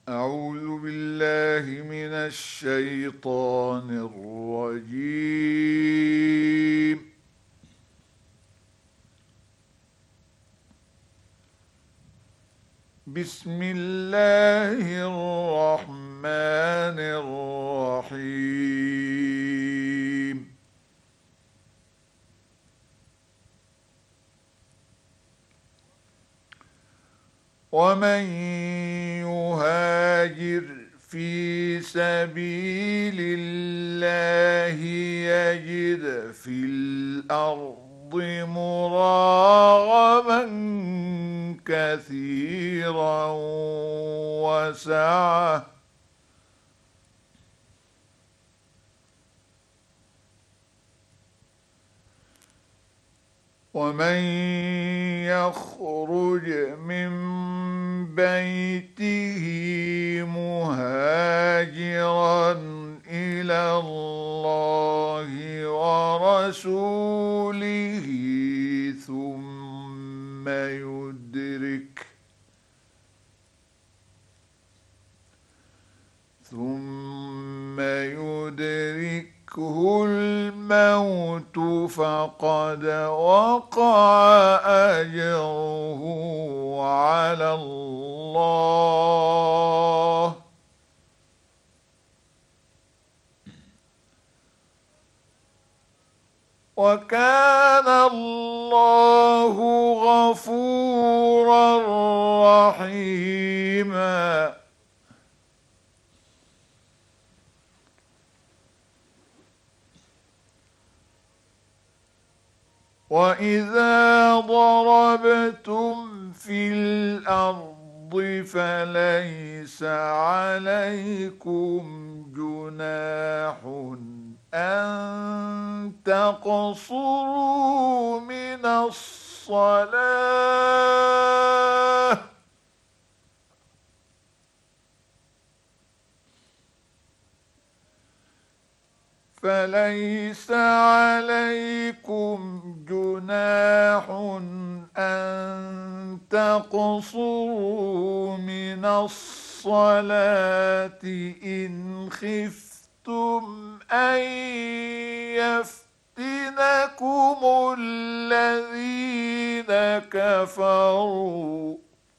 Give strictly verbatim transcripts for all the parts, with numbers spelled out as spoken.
أعوذ بالله من الشيطان الرجيم. بسم الله الرحمن الرحيم. ومن يهاجر في سبيل الله يجد في الأرض مراغما كثيرا وسعة ومن يخرج من بيته مهاجرا إلى الله ورسوله ثم يدرك ثم يدركه الموت فقد وقع أجره على الله، وكان الله غفورا رحيما. وإذا ضربتم في الأرض فليس عليكم جناح أن تقصروا من الصلاة، فليس عليكم جناح أن تقصروا من الصلاة إن خفتم أن يفتنكم الذين كفروا،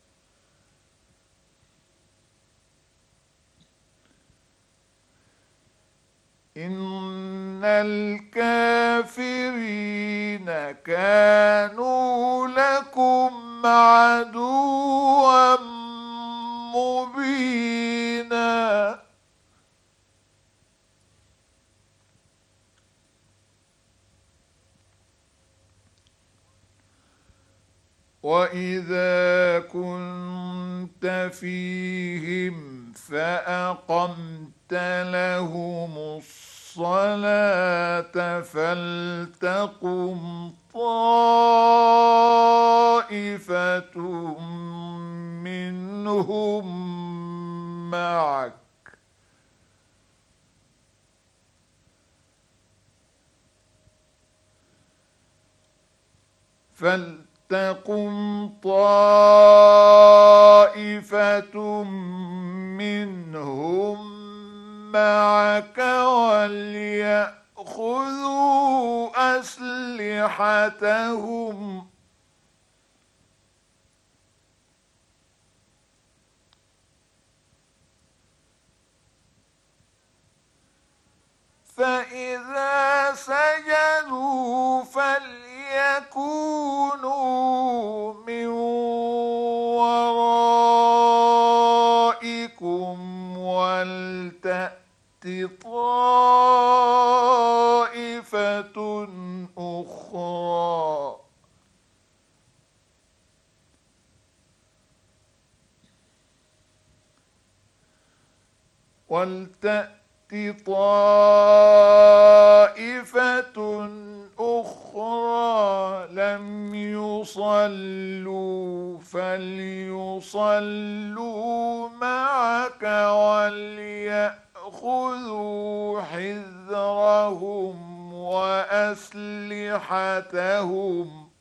إن الكافرين كانوا لكم عدوا مبينا. وإذا كنت فيهم فأقمت لهم الصلاة فلتقم طائفة منهم معك فلتقم طائفة منهم معك وليأخذوا أسلحتهم فإذا سجدوا فليكونوا من ورائكم ولتأت طائفة أخرى ولتأت طائفة أخرى لم يصلوا فليصلوا معك وليأخذوا حذرهم وأسلحتهم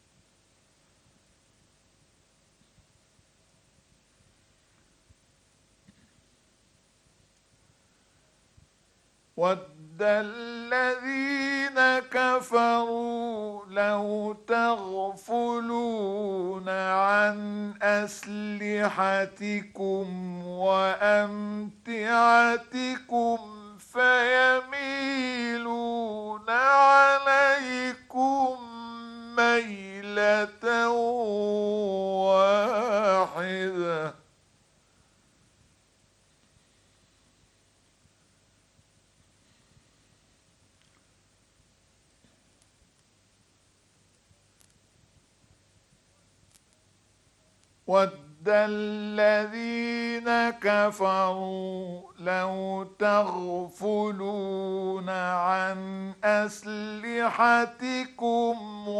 ود الذين كفروا لو تغفلون عن أسلحتكم وأمتعتكم فيميلون عليكم ميلة واحدة. ود الذين كفروا لو تغفلون عن أسلحتكم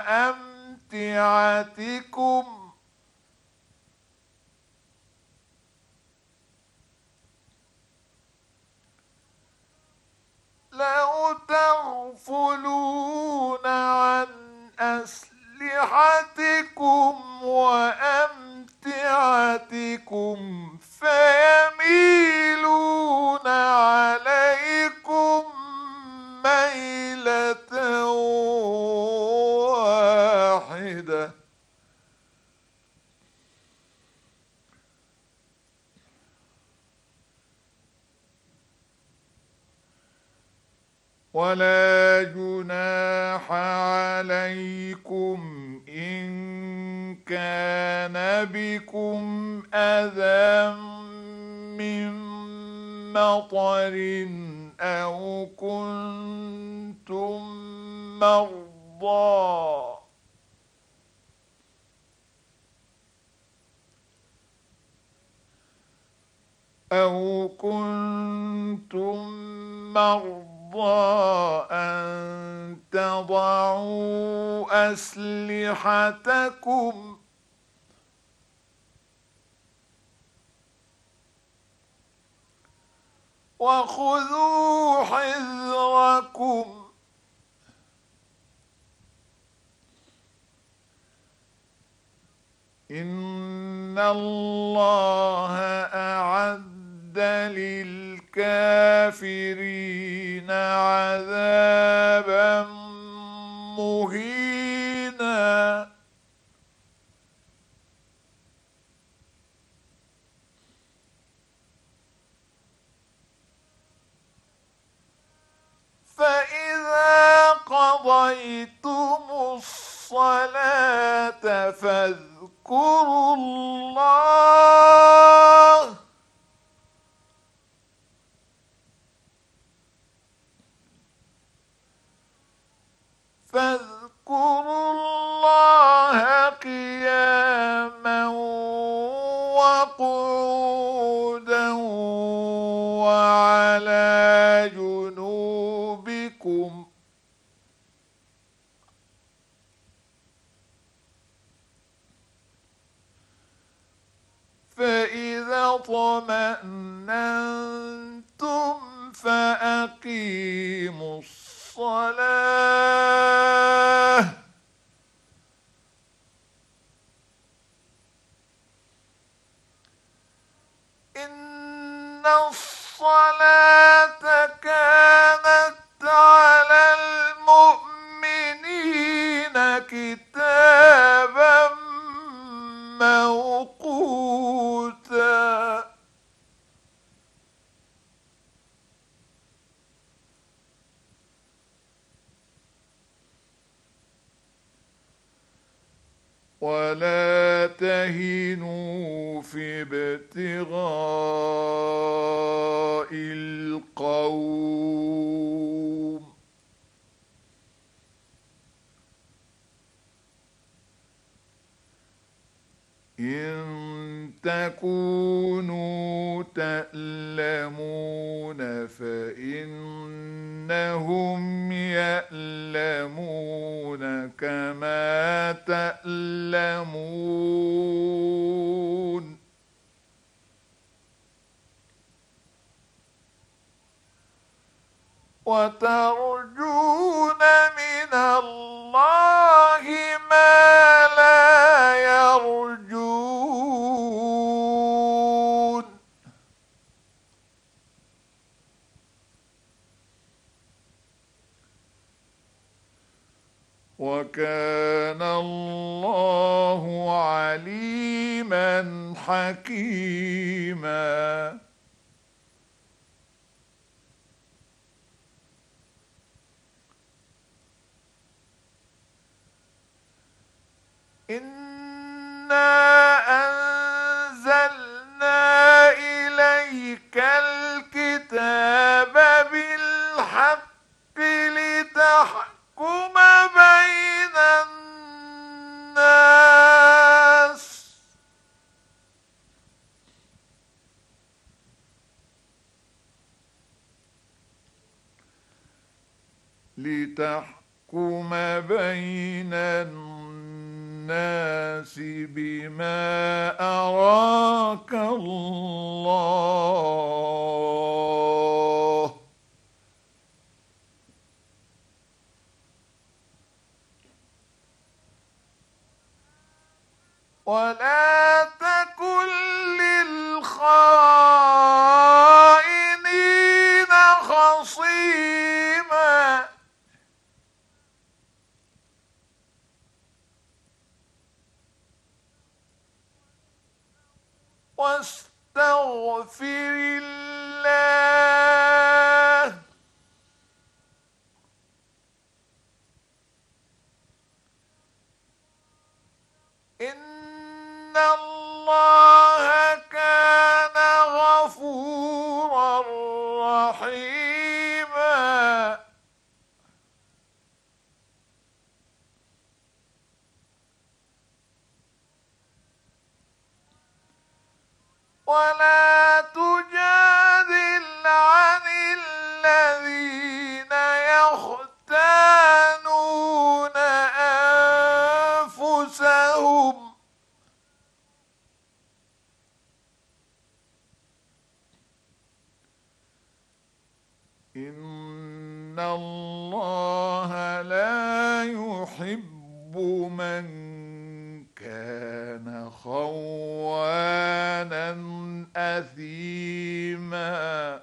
وأمتعتكم لو تغفلون عن أسلحتكم وأمتعتكم فيميلون عليكم ميلة واحدة. ولا جناح عليكم إن كان بكم أذى من مطر أو كنتم مرضى أو كنتم مرضى أن تضعوا أسلحتكم وخذوا حذركم إن الله أعد للكافرين عذابا مهينا. فإذا قضيتم الصلاة فاذكروا الله فاذكروا الله قياما وقعودا وعلى جنوبكم فإذا اطمأننتم فأقيموا الصلاة إن الصلاة كانت على المؤمنين كتابا موقوتا. ولا تهنوا في ابتغاء القوم إن تكونوا تألمون فإنهم يألمون كما تألمون وترجون من الله ما لا يرجون وكان الله عليما حكيما. إنا أنزلنا إليك الكتاب بالحق لتحكم بين الناس لتحكم بين الناس بما أراك الله ولا تكن للخائنين خصيما. واستغفر الله إن الله كان غفورا رحيما. ولا تجادل عن الذين يختانون أنفسهم إن الله لا يحب من كان خوانا أثيما.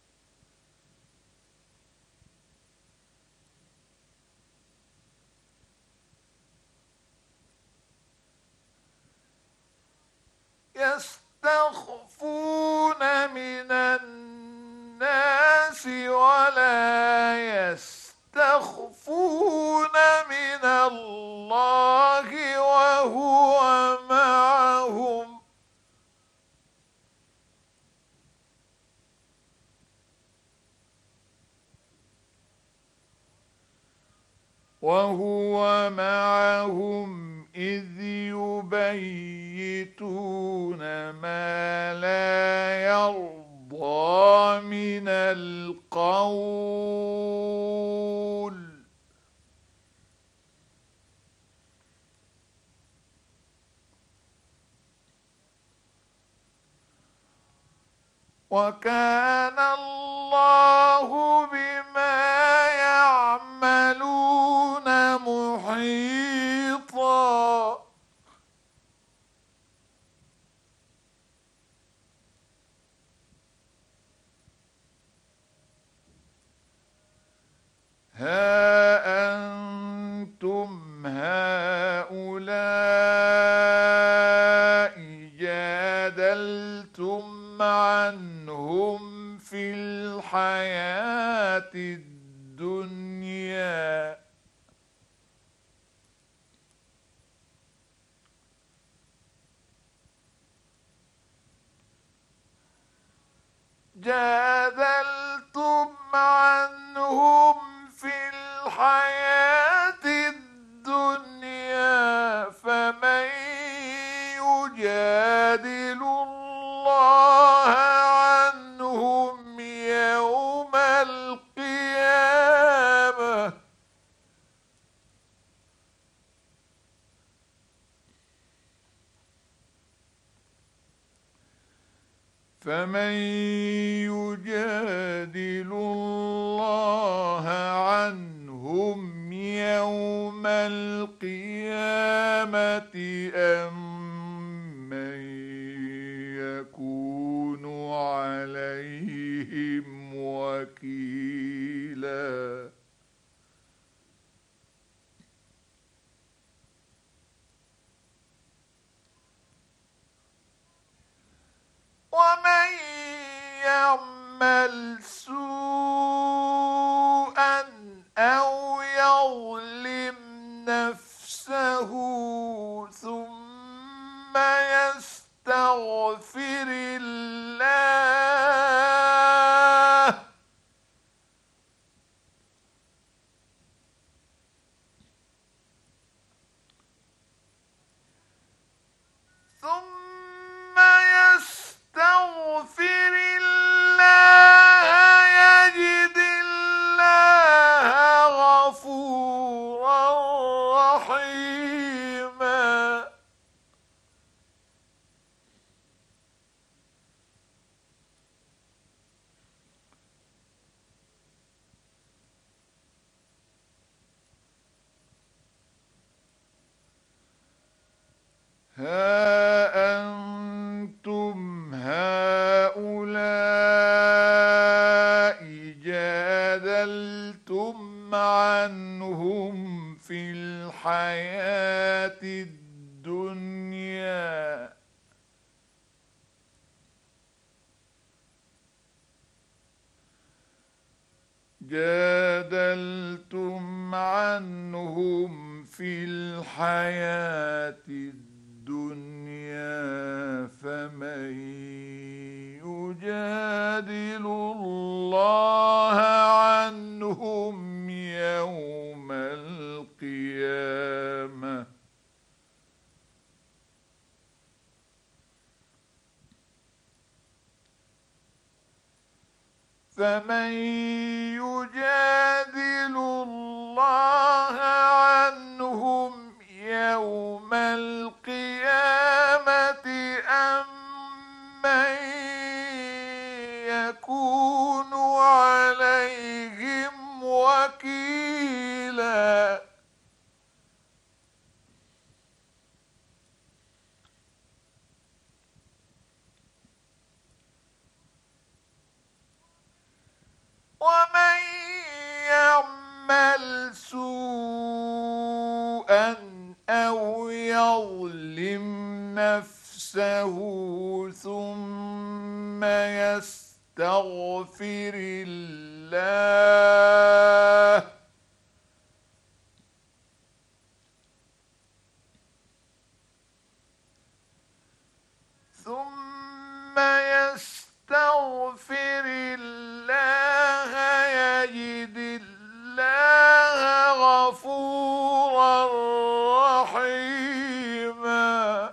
يستخفون من الناس ولا يستخفون من الله وهو معهم وهو معهم إذ يبيتون ما لا يرضى من القول وكان الله بما يعملون محيطا. ها أنتم هؤلاء جادلتم عنهم في الحياة الدنيا جادلتم عنهم في الحياة الدنيا فمن يجادل الله عنهم يوم القيامة فمن يجادل الله عنهم يوم القيامة أم من يكون عليهم وكيلا. ها أنتم هؤلاء جادلتم عنهم في الحياة الدنيا جادلتم عنهم في الحياة الدنيا فمن يجادل الله عنهم يوم القيامة فمن يجادل الله عنهم يوم القيامة أم من يكون عليهم وكيلا ومن يعمل سوءا أو يظلم نفسه ثم يستغفر الله ثم يستغفر الله يجد الله غفورا رحيما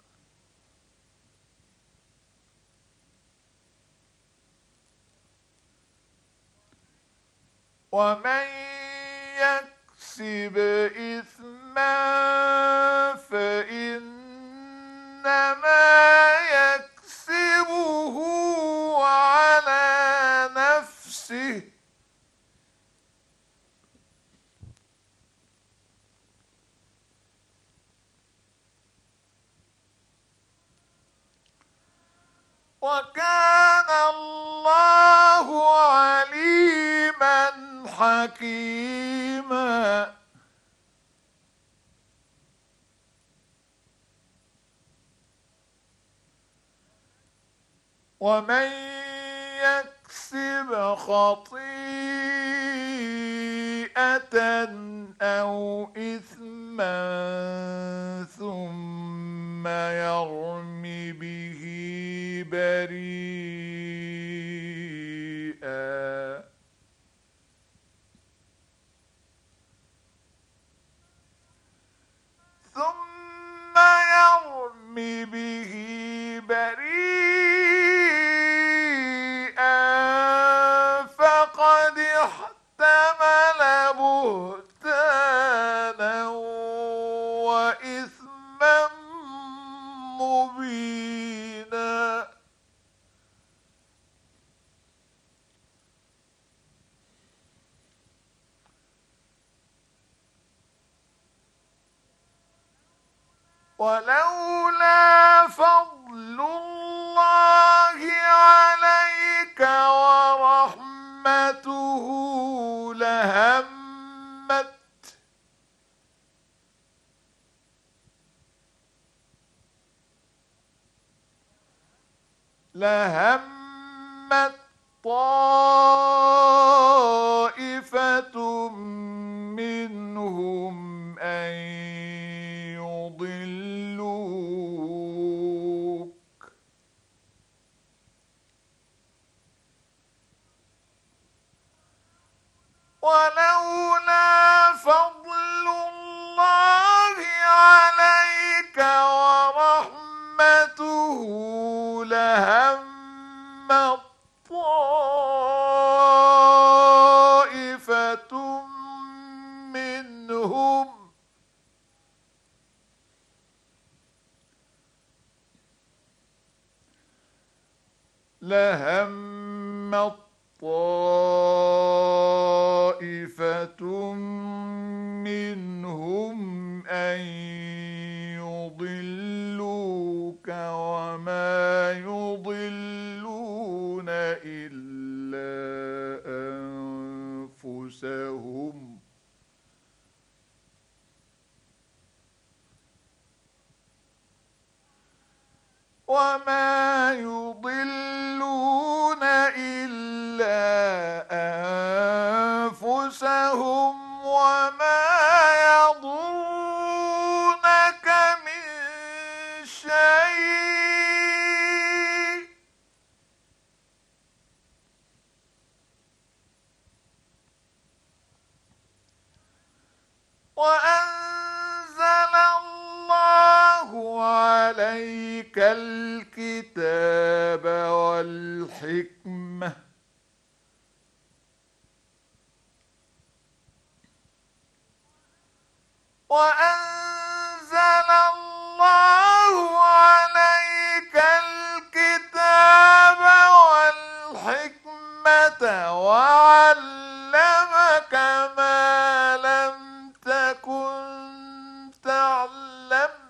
ومن يكسب إثما فإنما يكسبه على نفسه وكان الله عليما حكيما ومن يكسب خطيئة أو إثما ثم يرم به بريئا ثم يرم به بريئا فقد احتمل بهتانا وإثما مبينا ولولا فضل الله عليك ورحمته لهمت لهمت طائفة منهم أن يضلوك ولولا فضل الله عليك ورحمته لهمت طائفة منهم لهمت طائفة منهم أن يضلوك وما يضلون إلا أنفسهم وما يضلون إلا أنفسهم وما يضرونك من شيء وأنزل الله عليك الكتاب والحكمة وأنزل الله عليك الكتاب والحكمة وعلمك ما لم تكن تعلم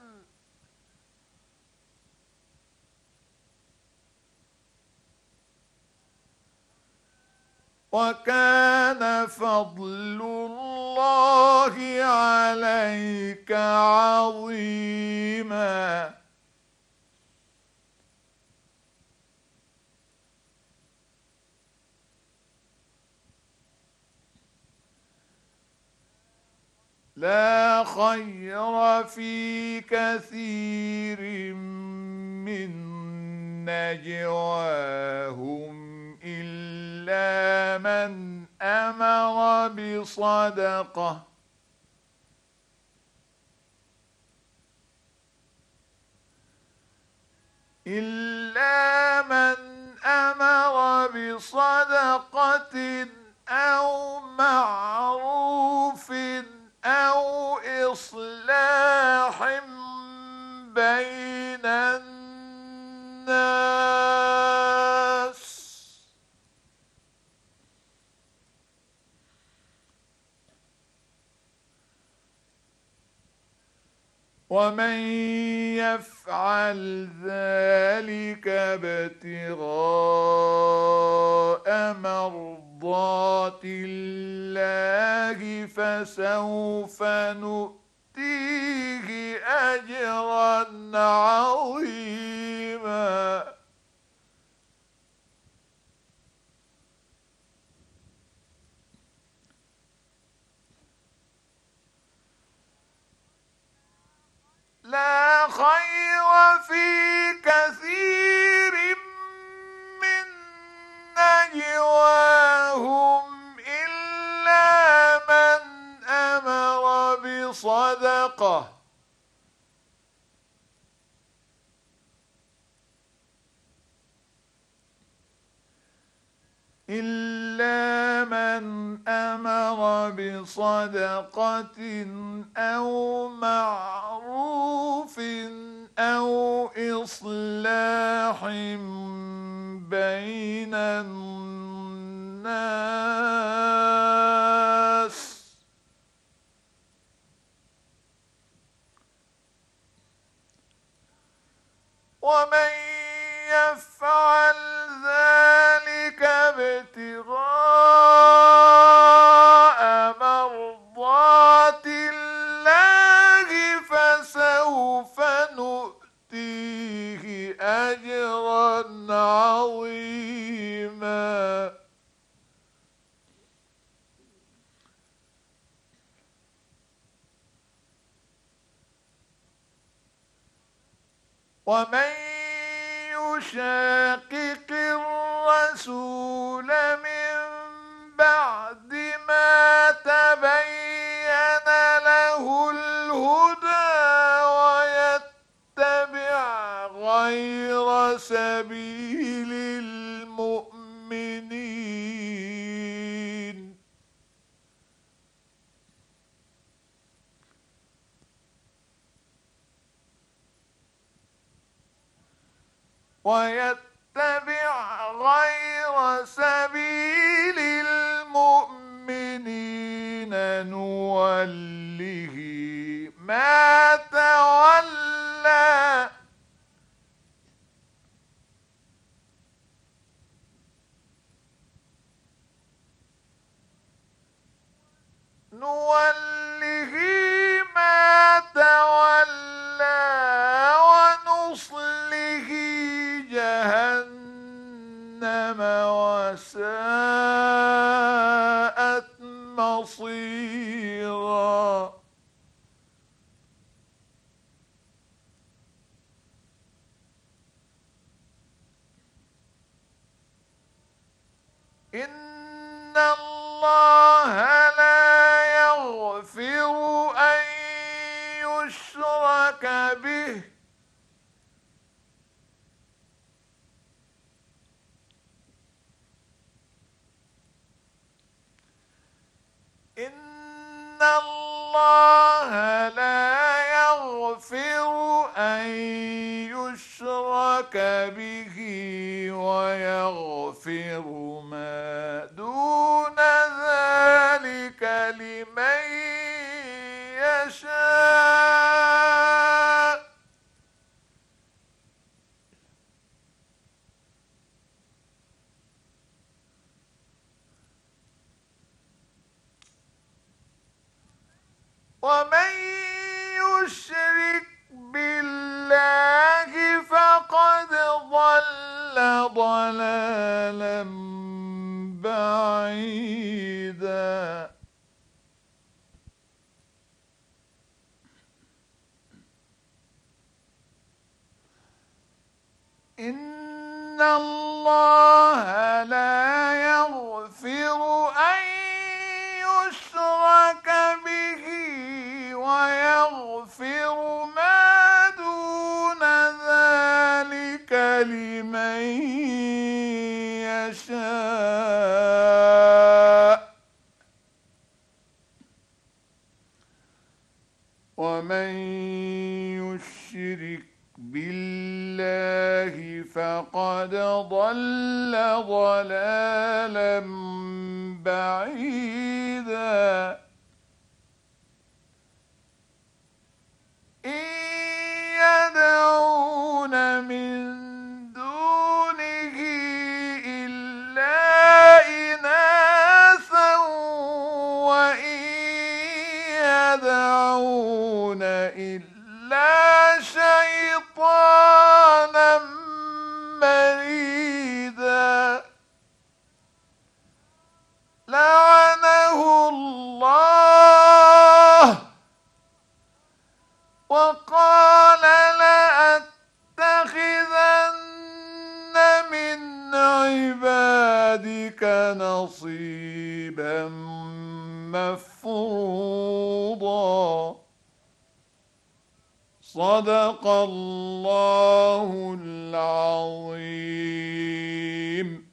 وكان فضل الله عليك عظيما. لا خير في كثير من نجواهم إلا من أمر بصدقة إلا من أمر بصدقة أو معروف أو إصلاح بين الناس ومن يفعل ذلك ابتغاء مرضات الله فسوف نؤتيه أجرا عظيما. لا خير في كثير من نجواهم إلا من أمر بصدقة إلا من أمر بصدقة أو معروف أو إصلاح بين الناس ومن يفعل ذلك ابتغاء مرضات الله فسوف نؤتيه أجرا عظيما. ومن يشاقق الرسول من بعد ما تبين له الهدى ويتبع غير سبيل المؤمنين ويتبع غير سبيل المؤمنين نوله ما تولى إن الله لا يغفر أن يشرك به إن الله لا يغفر أن يشرك به ويغفر ما دون ذلك لمن يشاء ومن يشرك بالله فقد ضل ضلالا بعيدا إن الله لا يغفر أن يشرك به ويغفر ما دون ذلك لمن يشاء ومن يشرك بالله فقد ضل ضلالا بعيدا إن يدعون من دونه إلا إناثا وإن يدعون إلا شيطانا مريدا لعنه الله وقال لأتخذن من عبادك نصيبا مفروضا صدق الله العظيم.